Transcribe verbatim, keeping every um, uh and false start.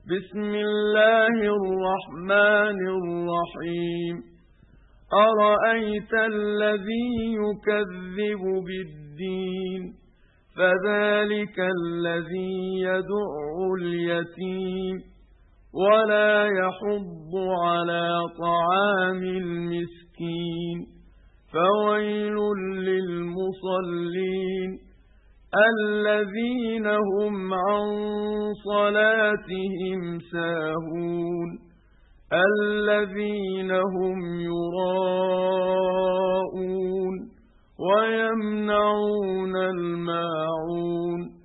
بسم الله الرحمن الرحيم أرأيت الذي يكذب بالدين فذلك الذي يدع اليتيم ولا يحض على طعام المسكين فويل للمصلين الذين هم عن صلاتهم ساهون الذين هم يراءون ويمنعون الماعون